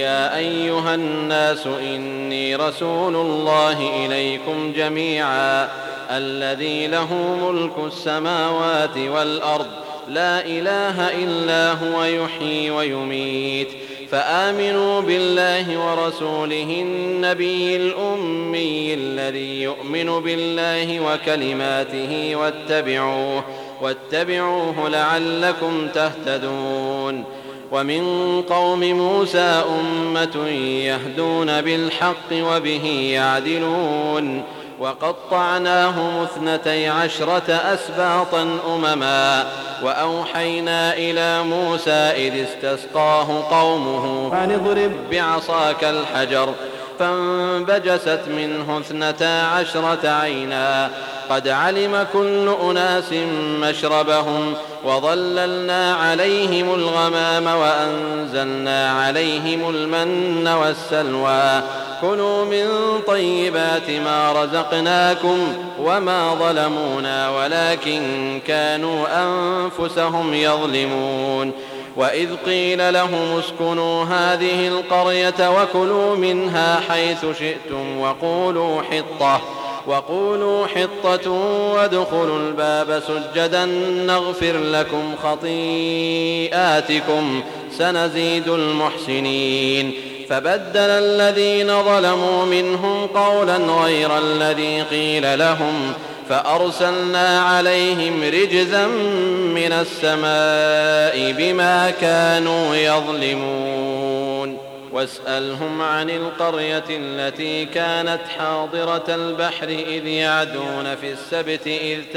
يا أيها الناس إني رسول الله إليكم جميعا الذي له ملك السماوات والأرض لا إله إلا هو يحيي ويميت فآمنوا بالله ورسوله النبي الأمي الذي يؤمن بالله وكلماته واتبعوه لعلكم تهتدون. ومن قوم موسى أمة يهدون بالحق وبه يعدلون وقطعناهم 12 أسباطا أمما وأوحينا إلى موسى إذ استسقاه قومه أن اضرب بعصاك الحجر فانبجست منه 12 عينا قد علم كل أناس مشربهم وظللنا عليهم الغمام وأنزلنا عليهم المن والسلوى كلوا من طيبات ما رزقناكم وما ظلمونا ولكن كانوا أنفسهم يظلمون. وإذ قيل لهم اسكنوا هذه القرية وكلوا منها حيث شئتم وقولوا حطة وادخلوا الباب سجدا نغفر لكم خطيئاتكم سنزيد المحسنين. فبدل الذين ظلموا منهم قولا غير الذي قيل لهم فأرسلنا عليهم رجزا من السماء بما كانوا يظلمون. واسألهم عن القرية التي كانت حاضرة البحر إذ يعدون في السبت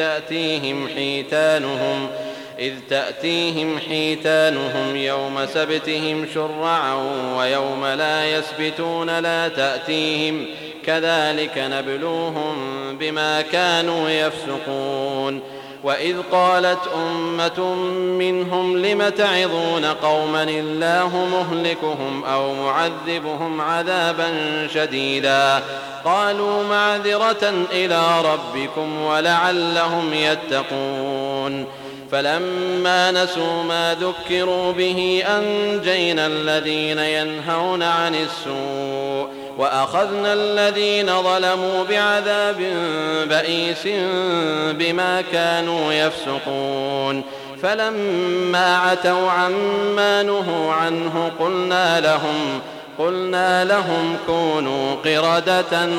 إذ تأتيهم حيتانهم يوم سبتهم شرعا ويوم لا يسبتون لا تأتيهم كذلك نبلوهم بما كانوا يفسقون. وإذ قالت أمة منهم لم تعظون قوما الله مهلكهم أو معذبهم عذابا شديدا قالوا معذرة إلى ربكم ولعلهم يتقون. فلما نسوا ما ذكروا به أنجينا الذين ينهون عن السوء وأخذنا الذين ظلموا بعذاب بئيس بما كانوا يفسقون. فلما عتوا عما نهوا عنه قلنا لهم كونوا قردة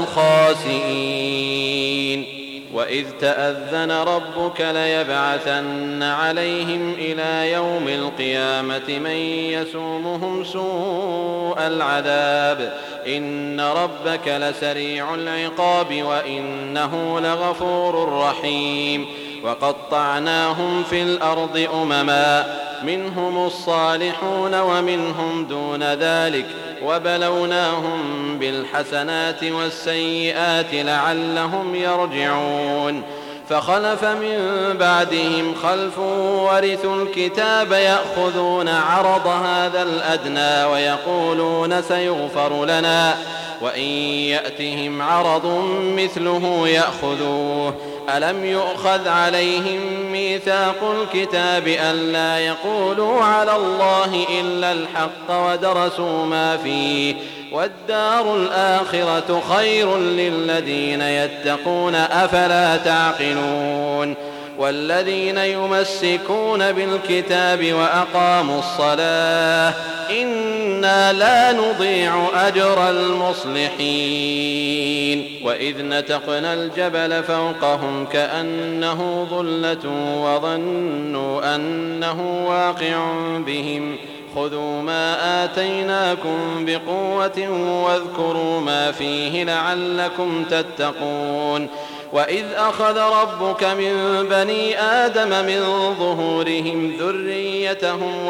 خاسئين. وإذ تأذن ربك ليبعثن عليهم إلى يوم القيامة من يسومهم سوء العذاب إن ربك لسريع العقاب وإنه لغفور رحيم. وقطعناهم في الأرض أمما منهم الصالحون ومنهم دون ذلك وبلوناهم بالحسنات والسيئات لعلهم يرجعون. فخلف من بعدهم خلف ورثوا الكتاب يأخذون عرض هذا الأدنى ويقولون سيغفر لنا وإن يأتهم عرض مثله يأخذوه. ألم يؤخذ عليهم ميثاق الكتاب ألا يقولوا على الله إلا الحق ودرسوا ما فيه والدار الآخرة خير للذين يتقون أفلا تعقلون. والذين يمسكون بالكتاب وأقاموا الصلاة إنا لا نضيع أجر المصلحين. وإذ نتقنا الجبل فوقهم كأنه ظلة وظنوا أنه واقع بهم خذوا ما آتيناكم بقوة واذكروا ما فيه لعلكم تتقون. وإذ أخذ ربك من بني آدم من ظهورهم ذريتهم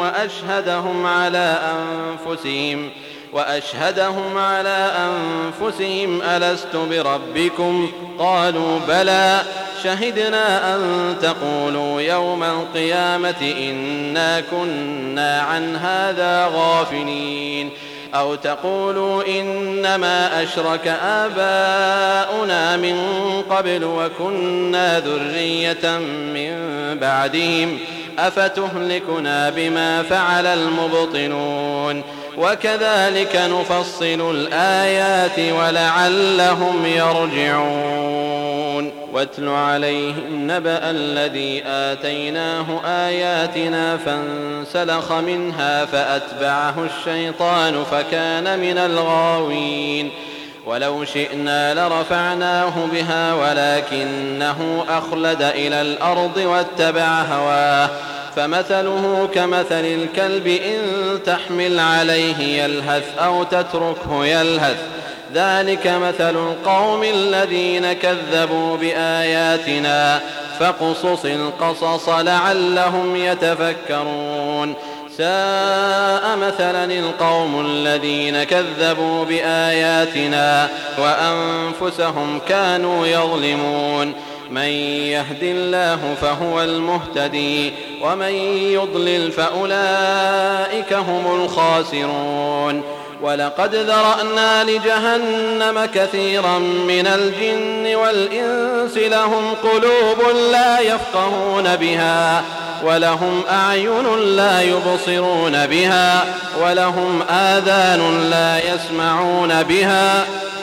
وأشهدهم على أنفسهم ألست بربكم قالوا بلى شهدنا أن تقولوا يوم القيامة إنا كنا عن هذا غافلين أو تقولوا إنما أشرك آباؤنا من قبل وكنا ذرية من بعدهم أفتهلكنا بما فعل المبطلون. وكذلك نفصل الآيات ولعلهم يرجعون واتل عليهم نبأ الذي آتيناه آياتنا فانسلخ منها فأتبعه الشيطان فكان من الغاوين ولو شئنا لرفعناه بها ولكنه أخلد إلى الأرض واتبع هواه فمثله كمثل الكلب إن تحمل عليه يلهث أو تتركه يلهث ذلك مثل القوم الذين كذبوا بآياتنا فاقصص القصص لعلهم يتفكرون ساء مثلا القوم الذين كذبوا بآياتنا وأنفسهم كانوا يظلمون من يهد الله فهو المهتدي ومن يضلل فأولئك هم الخاسرون ولقد ذرأنا لجهنم كثيرا من الجن والإنس لهم قلوب لا يفقهون بها ولهم أعين لا يبصرون بها ولهم آذان لا يسمعون بها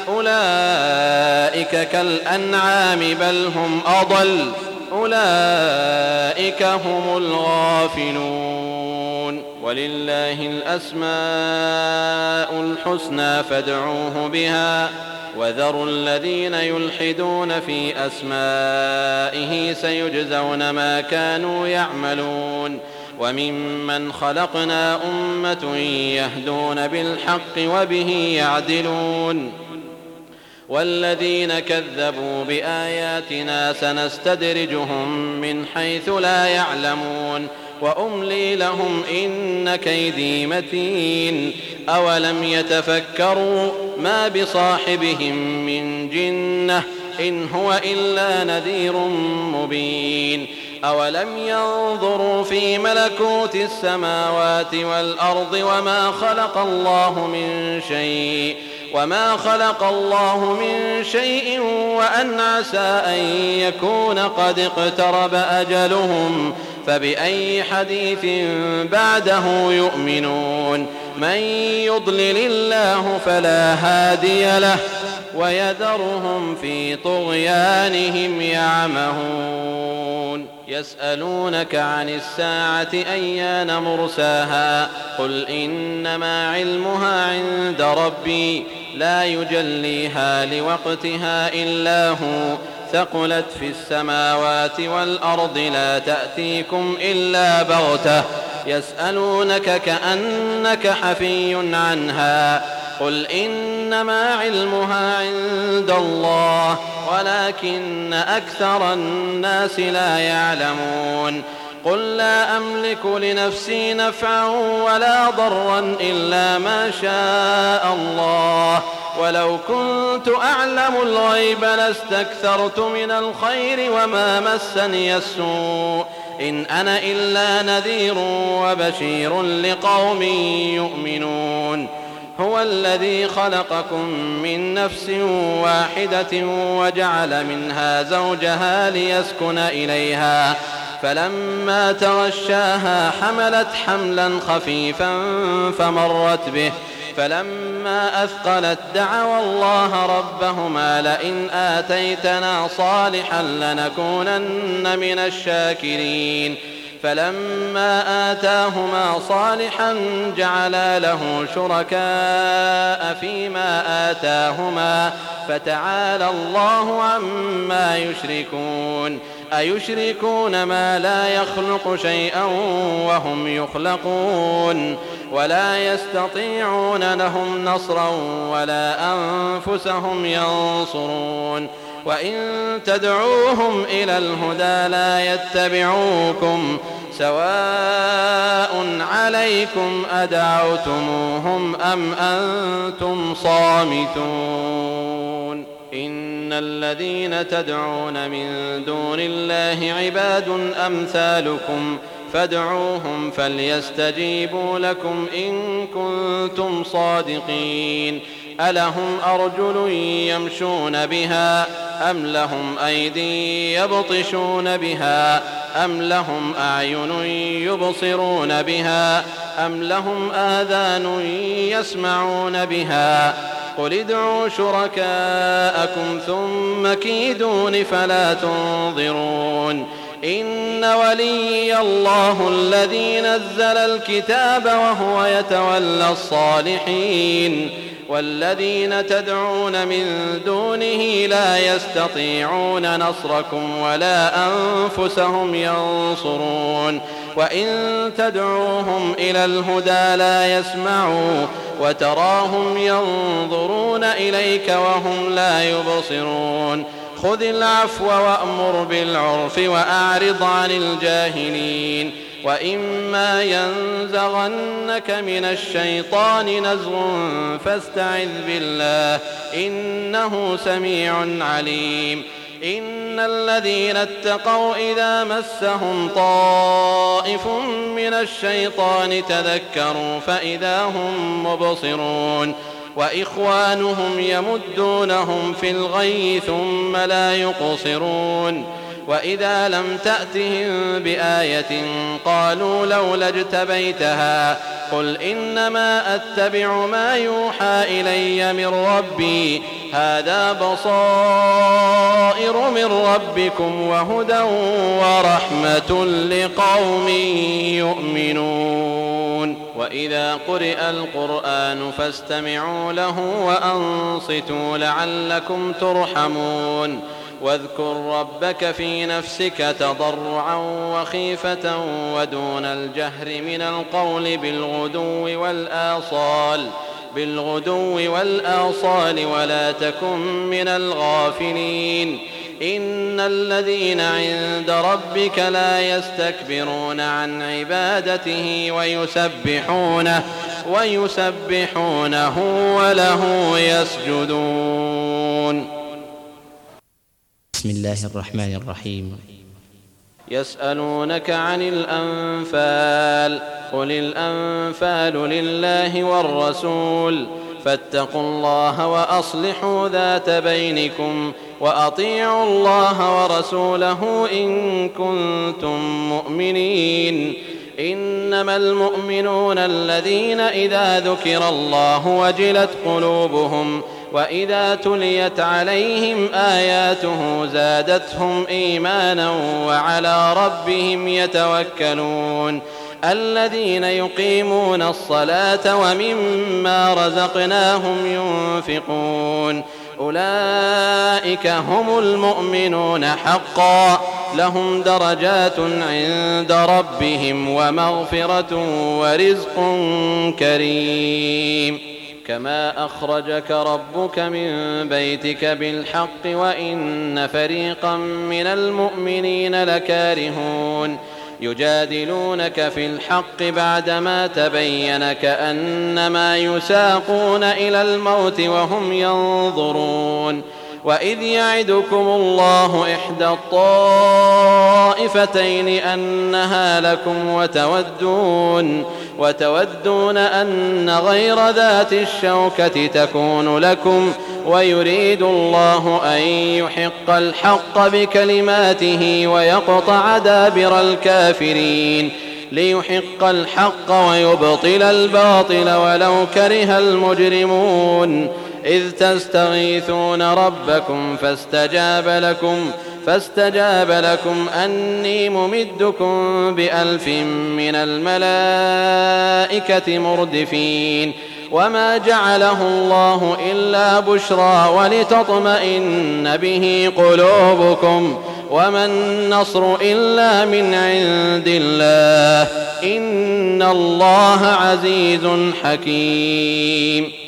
أولئك كالأنعام بل هم أضل أولئك هم الغافلون ولله الأسماء الحسنى فادعوه بها وذروا الذين يلحدون في أسمائه سيجزون ما كانوا يعملون وممن خلقنا أمة يهدون بالحق وبه يعدلون والذين كذبوا بآياتنا سنستدرجهم من حيث لا يعلمون وأملي لهم إن كيدي متين أولم يتفكروا ما بصاحبهم من جنة إن هو إلا نذير مبين أولم ينظروا في ملكوت السماوات والأرض وما خلق الله من شيء وأن عسى أن يكون قد اقترب أجلهم فبأي حديث بعده يؤمنون من يضلل الله فلا هادي له ويذرهم في طغيانهم يعمهون يسألونك عن الساعة أيان مرساها قل إنما علمها عند ربي لا يجليها لوقتها إلا هو ثقلت في السماوات والأرض لا تأتيكم إلا بغتة يسألونك كأنك حفي عنها قل إنما علمها عند الله ولكن أكثر الناس لا يعلمون قل لا أملك لنفسي نفعا ولا ضرا إلا ما شاء الله ولو كنت أعلم الغيب لاستكثرت من الخير وما مسني السوء إن أنا إلا نذير وبشير لقوم يؤمنون هو الذي خلقكم من نفس واحدة وجعل منها زوجها ليسكن إليها فلما تغشاها حملت حملا خفيفا فمرت به فلما أثقلت دعوا الله ربهما لئن آتيتنا صالحا لنكونن من الشاكرين فلما آتاهما صالحا جعلا له شركاء فيما آتاهما فتعالى الله عما يشركون أيشركون ما لا يخلق شيئا وهم يخلقون ولا يستطيعون لهم نصرا ولا أنفسهم ينصرون وإن تدعوهم إلى الهدى لا يتبعوكم سواء عليكم أدعوتموهم أم أنتم صامتون إن الذين تدعون من دون الله عباد أمثالكم فادعوهم فليستجيبوا لكم إن كنتم صادقين ألهم أرجل يمشون بها أم لهم أيدي يبطشون بها أم لهم أعين يبصرون بها أم لهم آذان يسمعون بها قل ادعوا شركاءكم ثم كيدون فلا تنظرون إن وليي الله الذي نزل الكتاب وهو يتولى الصالحين والذين تدعون من دونه لا يستطيعون نصركم ولا أنفسهم ينصرون وإن تدعوهم إلى الهدى لا يسمعوا وتراهم ينظرون إليك وهم لا يبصرون خذ العفو وأمر بالعرف وأعرض عن الجاهلين وإما ينزغنك من الشيطان نزغ فاستعذ بالله إنه سميع عليم إن الذين اتقوا إذا مسهم طائف من الشيطان تذكروا فإذا هم مبصرون وإخوانهم يمدونهم في الغي ثم لا يقصرون وإذا لم تأتهم بآية قالوا لولا اجتبيتها قل إنما أتبع ما يوحى إلي من ربي هذا بصائر من ربكم وهدى ورحمة لقوم يؤمنون وإذا قرئ القرآن فاستمعوا له وأنصتوا لعلكم ترحمون واذكر ربك في نفسك تضرعا وخيفة ودون الجهر من القول بالغدو والآصال ولا تكن من الغافلين إن الذين عند ربك لا يستكبرون عن عبادته ويسبحونه وله يسجدون. بسم الله الرحمن الرحيم. يسألونك عن الأنفال قل الأنفال لله والرسول فاتقوا الله وأصلحوا ذات بينكم وأطيعوا الله ورسوله إن كنتم مؤمنين إنما المؤمنون الذين إذا ذكر الله وجلت قلوبهم وإذا تليت عليهم آياته زادتهم إيمانا وعلى ربهم يتوكلون الذين يقيمون الصلاة ومما رزقناهم ينفقون أولئك هم المؤمنون حقا لهم درجات عند ربهم ومغفرة ورزق كريم كما أخرجك ربك من بيتك بالحق وإن فريقا من المؤمنين لكارهون يجادلونك في الحق بعدما تبين كأنما يساقون إلى الموت وهم ينظرون وإذ يعدكم الله إحدى الطائفتين أنها لكم وتودون أن غير ذات الشوكة تكون لكم ويريد الله أن يحق الحق بكلماته ويقطع دابر الكافرين ليحق الحق ويبطل الباطل ولو كره المجرمون إذ تستغيثون ربكم فاستجاب لكم أني ممدكم ب1000 من الملائكة مردفين وما جعله الله إلا بشرى ولتطمئن به قلوبكم وما النصر إلا من عند الله إن الله عزيز حكيم.